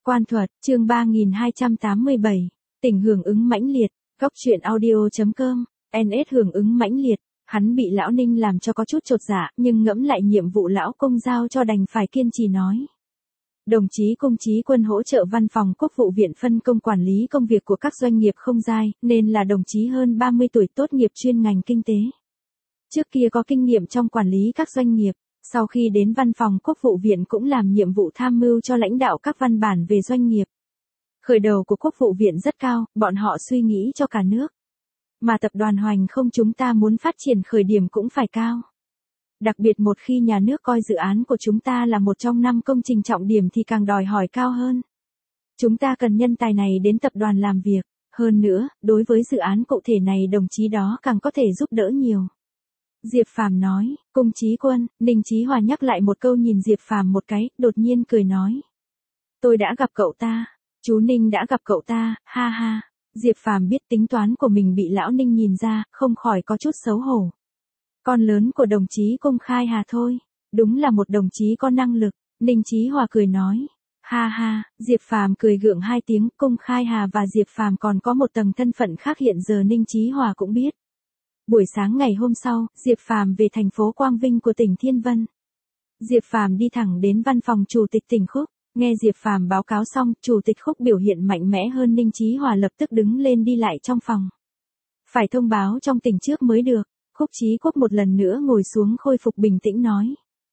Quan thuật, chương 3287, tỉnh hưởng ứng mãnh liệt, góc truyện audio.com, NS hưởng ứng mãnh liệt, hắn bị lão Ninh làm cho có chút chột dạ, nhưng ngẫm lại nhiệm vụ lão công giao cho đành phải kiên trì nói. Đồng chí Cung Chí Quân hỗ trợ văn phòng Quốc vụ viện phân công quản lý công việc của các doanh nghiệp không dai, nên là đồng chí hơn 30 tuổi tốt nghiệp chuyên ngành kinh tế. Trước kia có kinh nghiệm trong quản lý các doanh nghiệp, sau khi đến văn phòng Quốc vụ viện cũng làm nhiệm vụ tham mưu cho lãnh đạo các văn bản về doanh nghiệp. Khởi đầu của Quốc vụ viện rất cao, bọn họ suy nghĩ cho cả nước. Mà tập đoàn Hoành Không chúng ta muốn phát triển khởi điểm cũng phải cao. Đặc biệt một khi nhà nước coi dự án của chúng ta là một trong 5 công trình trọng điểm thì càng đòi hỏi cao hơn. Chúng ta cần nhân tài này đến tập đoàn làm việc, hơn nữa, đối với dự án cụ thể này đồng chí đó càng có thể giúp đỡ nhiều. Diệp Phàm nói, Cung Chí Quân, Ninh Chí Hòa nhắc lại một câu nhìn Diệp Phàm một cái, đột nhiên cười nói. Tôi đã gặp cậu ta, chú Ninh đã gặp cậu ta, ha ha. Diệp Phàm biết tính toán của mình bị lão Ninh nhìn ra, không khỏi có chút xấu hổ. Con lớn của đồng chí Cung Khai Hà thôi, đúng là một đồng chí có năng lực, Ninh Chí Hòa cười nói. Ha ha, Diệp Phàm cười gượng 2 tiếng, Cung Khai Hà và Diệp Phàm còn có một tầng thân phận khác hiện giờ Ninh Chí Hòa cũng biết. Buổi sáng ngày hôm sau, Diệp Phàm về thành phố Quang Vinh của tỉnh Thiên Vân. Diệp Phàm đi thẳng đến văn phòng chủ tịch tỉnh Khúc, nghe Diệp Phàm báo cáo xong, chủ tịch Khúc biểu hiện mạnh mẽ hơn Ninh Chí Hòa lập tức đứng lên đi lại trong phòng. Phải thông báo trong tỉnh trước mới được, Khúc Chí Quốc một lần nữa ngồi xuống khôi phục bình tĩnh nói.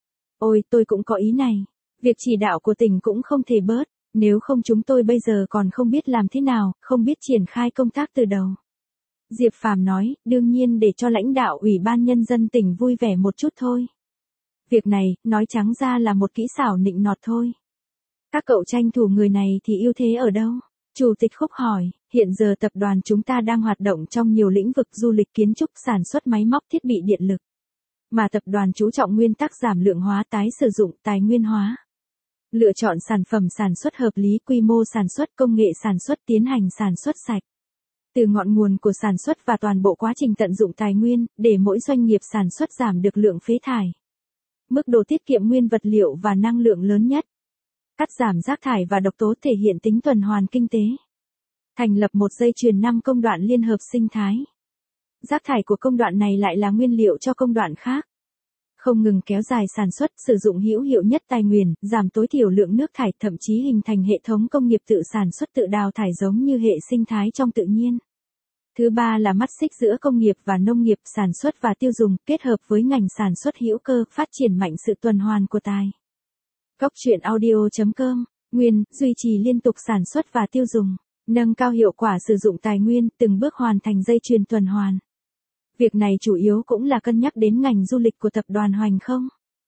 Ôi, tôi cũng có ý này, việc chỉ đạo của tỉnh cũng không thể bớt, nếu không chúng tôi bây giờ còn không biết làm thế nào, không biết triển khai công tác từ đầu. Diệp Phàm nói, đương nhiên để cho lãnh đạo Ủy ban Nhân dân tỉnh vui vẻ một chút thôi. Việc này, nói trắng ra là một kỹ xảo nịnh nọt thôi. Các cậu tranh thủ người này thì ưu thế ở đâu? Chủ tịch Khúc hỏi, hiện giờ tập đoàn chúng ta đang hoạt động trong nhiều lĩnh vực du lịch kiến trúc sản xuất máy móc thiết bị điện lực. Mà tập đoàn chú trọng nguyên tắc giảm lượng hóa tái sử dụng tài nguyên hóa. Lựa chọn sản phẩm sản xuất hợp lý quy mô sản xuất công nghệ sản xuất tiến hành sản xuất sạch. Từ ngọn nguồn của sản xuất và toàn bộ quá trình tận dụng tài nguyên, để mỗi doanh nghiệp sản xuất giảm được lượng phế thải. Mức độ tiết kiệm nguyên vật liệu và năng lượng lớn nhất. Cắt giảm rác thải và độc tố thể hiện tính tuần hoàn kinh tế. Thành lập một dây chuyền 5 công đoạn liên hợp sinh thái. Rác thải của công đoạn này lại là nguyên liệu cho công đoạn khác. Không ngừng kéo dài sản xuất, sử dụng hữu hiệu nhất tài nguyên, giảm tối thiểu lượng nước thải, thậm chí hình thành hệ thống công nghiệp tự sản xuất tự đào thải giống như hệ sinh thái trong tự nhiên. Thứ ba là mắt xích giữa công nghiệp và nông nghiệp, sản xuất và tiêu dùng, kết hợp với ngành sản xuất hữu cơ, phát triển mạnh sự tuần hoàn của tài. Góc truyện audio.com, nguyên, duy trì liên tục sản xuất và tiêu dùng, nâng cao hiệu quả sử dụng tài nguyên, từng bước hoàn thành dây chuyền tuần hoàn. Việc này chủ yếu cũng là cân nhắc đến ngành du lịch của tập đoàn Hoành Không.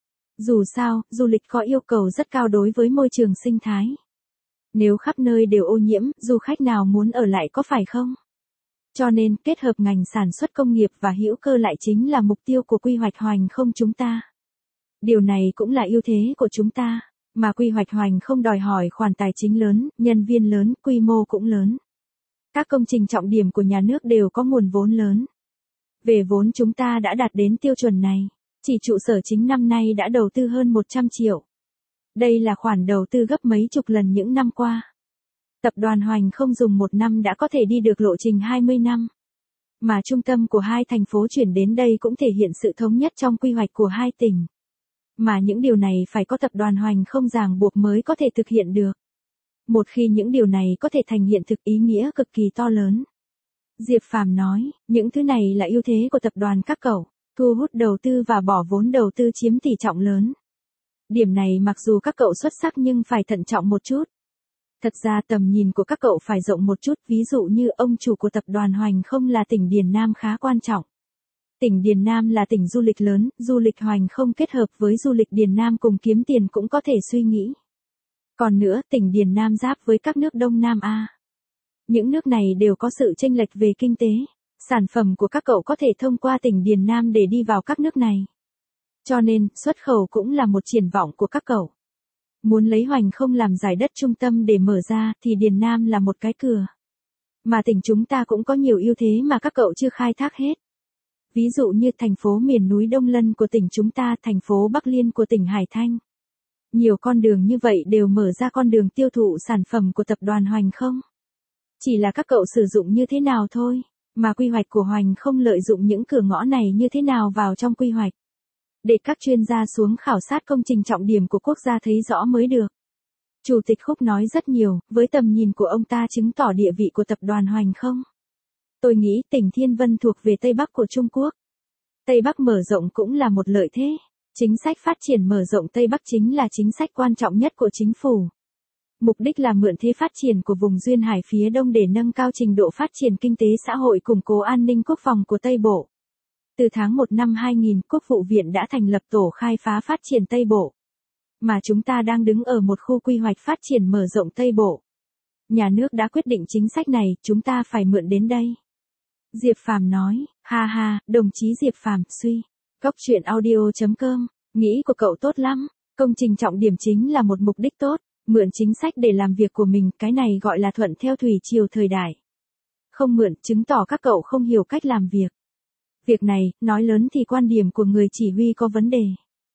Dù sao, du lịch có yêu cầu rất cao đối với môi trường sinh thái. Nếu khắp nơi đều ô nhiễm, du khách nào muốn ở lại có phải không? Cho nên, kết hợp ngành sản xuất công nghiệp và hữu cơ lại chính là mục tiêu của quy hoạch Hoành Không chúng ta. Điều này cũng là ưu thế của chúng ta, mà quy hoạch Hoành Không đòi hỏi khoản tài chính lớn, nhân viên lớn, quy mô cũng lớn. Các công trình trọng điểm của nhà nước đều có nguồn vốn lớn. Về vốn chúng ta đã đạt đến tiêu chuẩn này, chỉ trụ sở chính năm nay đã đầu tư hơn 100 triệu. Đây là khoản đầu tư gấp mấy chục lần những năm qua. Tập đoàn Hoành Không dùng 1 năm đã có thể đi được lộ trình 20 năm. Mà trung tâm của 2 thành phố chuyển đến đây cũng thể hiện sự thống nhất trong quy hoạch của 2 tỉnh. Mà những điều này phải có tập đoàn Hoành Không ràng buộc mới có thể thực hiện được. Một khi những điều này có thể thành hiện thực ý nghĩa cực kỳ to lớn. Diệp Phàm nói, những thứ này là ưu thế của tập đoàn các cậu, thu hút đầu tư và bỏ vốn đầu tư chiếm tỷ trọng lớn. Điểm này mặc dù các cậu xuất sắc nhưng phải thận trọng một chút. Thật ra tầm nhìn của các cậu phải rộng một chút, ví dụ như ông chủ của tập đoàn Hoành Không là tỉnh Điền Nam khá quan trọng. Tỉnh Điền Nam là tỉnh du lịch lớn, du lịch Hoành Không kết hợp với du lịch Điền Nam cùng kiếm tiền cũng có thể suy nghĩ. Còn nữa, tỉnh Điền Nam giáp với các nước Đông Nam Á. Những nước này đều có sự chênh lệch về kinh tế. Sản phẩm của các cậu có thể thông qua tỉnh Điền Nam để đi vào các nước này. Cho nên, xuất khẩu cũng là một triển vọng của các cậu. Muốn lấy Hoành Không làm giải đất trung tâm để mở ra thì Điền Nam là một cái cửa. Mà tỉnh chúng ta cũng có nhiều ưu thế mà các cậu chưa khai thác hết. Ví dụ như thành phố miền núi Đông Lân của tỉnh chúng ta, thành phố Bắc Liên của tỉnh Hải Thanh. Nhiều con đường như vậy đều mở ra con đường tiêu thụ sản phẩm của tập đoàn Hoành không? Chỉ là các cậu sử dụng như thế nào thôi, mà quy hoạch của Hoành không lợi dụng những cửa ngõ này như thế nào vào trong quy hoạch. Để các chuyên gia xuống khảo sát công trình trọng điểm của quốc gia thấy rõ mới được. Chủ tịch Khúc nói rất nhiều, với tầm nhìn của ông ta chứng tỏ địa vị của tập đoàn Hoành không. Tôi nghĩ tỉnh Thiên Vân thuộc về Tây Bắc của Trung Quốc. Tây Bắc mở rộng cũng là một lợi thế. Chính sách phát triển mở rộng Tây Bắc chính là chính sách quan trọng nhất của chính phủ. Mục đích là mượn thế phát triển của vùng duyên hải phía đông để nâng cao trình độ phát triển kinh tế xã hội, củng cố an ninh quốc phòng của Tây Bộ. Từ tháng 1 năm 2000, Quốc vụ viện đã thành lập tổ khai phá phát triển Tây Bộ. Mà chúng ta đang đứng ở một khu quy hoạch phát triển mở rộng Tây Bộ. Nhà nước đã quyết định chính sách này, chúng ta phải mượn đến đây. Diệp Phàm nói, ha ha, đồng chí Diệp Phàm, suy. Cóc truyện audio.com, nghĩ của cậu tốt lắm. Công trình trọng điểm chính là một mục đích tốt, mượn chính sách để làm việc của mình, cái này gọi là thuận theo thủy triều thời đại. Không mượn, chứng tỏ các cậu không hiểu cách làm việc. Việc này, nói lớn thì quan điểm của người chỉ huy có vấn đề.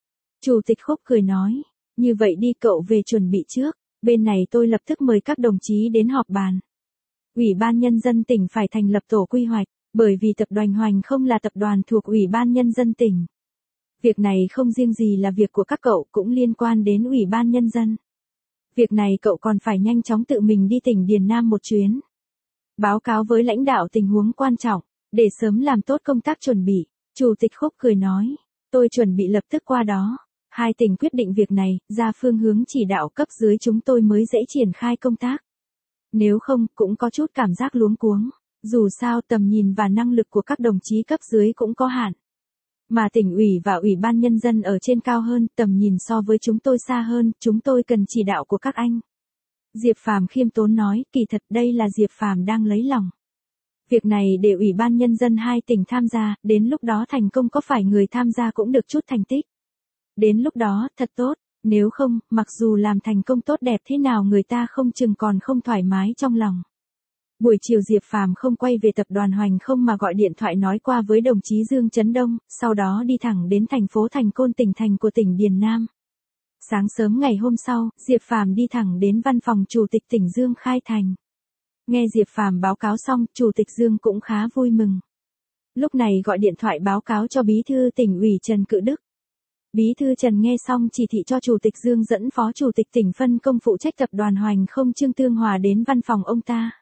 Chủ tịch Khúc cười nói, như vậy đi, cậu về chuẩn bị trước, bên này tôi lập tức mời các đồng chí đến họp bàn. Ủy ban Nhân dân tỉnh phải thành lập tổ quy hoạch, bởi vì tập đoàn Hoành không là tập đoàn thuộc Ủy ban Nhân dân tỉnh. Việc này không riêng gì là việc của các cậu, cũng liên quan đến Ủy ban Nhân dân. Việc này cậu còn phải nhanh chóng tự mình đi tỉnh Điền Nam một chuyến. Báo cáo với lãnh đạo tình huống quan trọng, để sớm làm tốt công tác chuẩn bị. Chủ tịch Khúc cười nói, tôi chuẩn bị lập tức qua đó. Hai tỉnh quyết định việc này, ra phương hướng chỉ đạo cấp dưới chúng tôi mới dễ triển khai công tác. Nếu không, cũng có chút cảm giác luống cuống. Dù sao tầm nhìn và năng lực của các đồng chí cấp dưới cũng có hạn. Mà tỉnh ủy và Ủy ban Nhân dân ở trên cao hơn, tầm nhìn so với chúng tôi xa hơn, chúng tôi cần chỉ đạo của các anh. Diệp Phàm khiêm tốn nói, kỳ thật đây là Diệp Phàm đang lấy lòng. Việc này để Ủy ban Nhân dân hai tỉnh tham gia, đến lúc đó thành công có phải người tham gia cũng được chút thành tích. Đến lúc đó, thật tốt, nếu không, mặc dù làm thành công tốt đẹp thế nào người ta không chừng còn không thoải mái trong lòng. Buổi chiều Diệp Phàm không quay về tập đoàn Hoành không mà gọi điện thoại nói qua với đồng chí Dương Chấn Đông, sau đó đi thẳng đến thành phố Thành Côn, tỉnh thành của tỉnh Điền Nam. Sáng sớm ngày hôm sau, Diệp Phàm đi thẳng đến văn phòng Chủ tịch tỉnh Dương Khai Thành. Nghe Diệp Phàm báo cáo xong, Chủ tịch Dương cũng khá vui mừng. Lúc này gọi điện thoại báo cáo cho Bí thư tỉnh ủy Trần Cự Đức. Bí thư Trần nghe xong chỉ thị cho Chủ tịch Dương dẫn Phó Chủ tịch tỉnh phân công phụ trách tập đoàn Hoành không Trương Tương Hòa đến văn phòng ông ta.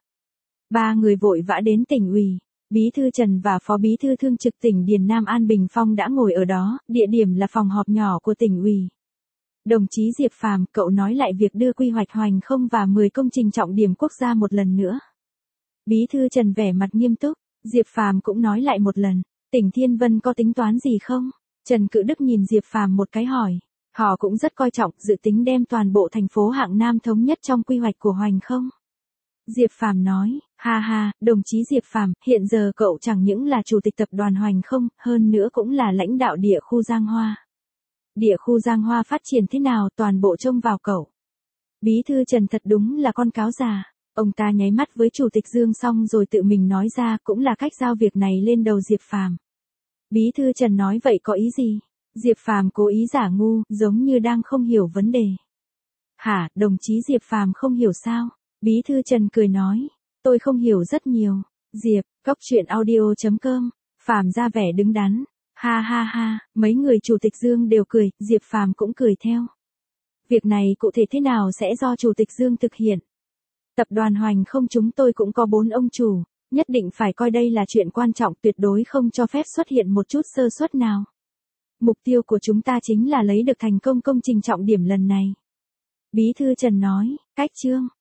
Ba người vội vã đến tỉnh ủy. Bí thư Trần và Phó Bí thư Thương trực tỉnh Điền Nam An Bình Phong đã ngồi ở đó, địa điểm là phòng họp nhỏ của tỉnh ủy. Đồng chí Diệp Phàm, cậu nói lại việc đưa quy hoạch Hoành không và 10 công trình trọng điểm quốc gia một lần nữa. Bí thư Trần vẻ mặt nghiêm túc, Diệp Phàm cũng nói lại một lần, tỉnh Thiên Vân có tính toán gì không? Trần Cự Đức nhìn Diệp Phàm một cái hỏi, họ cũng rất coi trọng, dự tính đem toàn bộ thành phố Hạng Nam thống nhất trong quy hoạch của Hoành không? Diệp Phàm nói, ha ha, đồng chí Diệp Phàm, hiện giờ cậu chẳng những là chủ tịch tập đoàn Hoành không, hơn nữa cũng là lãnh đạo địa khu Giang Hoa. Địa khu Giang Hoa phát triển thế nào toàn bộ trông vào cậu. Bí thư Trần thật đúng là con cáo già. Ông ta nháy mắt với Chủ tịch Dương xong rồi tự mình nói ra, cũng là cách giao việc này lên đầu Diệp Phàm. Bí thư Trần nói vậy có ý gì? Diệp Phàm cố ý giả ngu, giống như đang không hiểu vấn đề. Hả, đồng chí Diệp Phàm không hiểu sao? Bí thư Trần cười nói, tôi không hiểu rất nhiều. Diệp, cóc truyện audio.com, Phàm ra vẻ đứng đắn. Ha ha ha, mấy người Chủ tịch Dương đều cười, Diệp Phàm cũng cười theo. Việc này cụ thể thế nào sẽ do Chủ tịch Dương thực hiện. Tập đoàn Hoành không chúng tôi cũng có 4 ông chủ, nhất định phải coi đây là chuyện quan trọng, tuyệt đối không cho phép xuất hiện một chút sơ suất nào. Mục tiêu của chúng ta chính là lấy được thành công công trình trọng điểm lần này. Bí thư Trần nói, cách chương.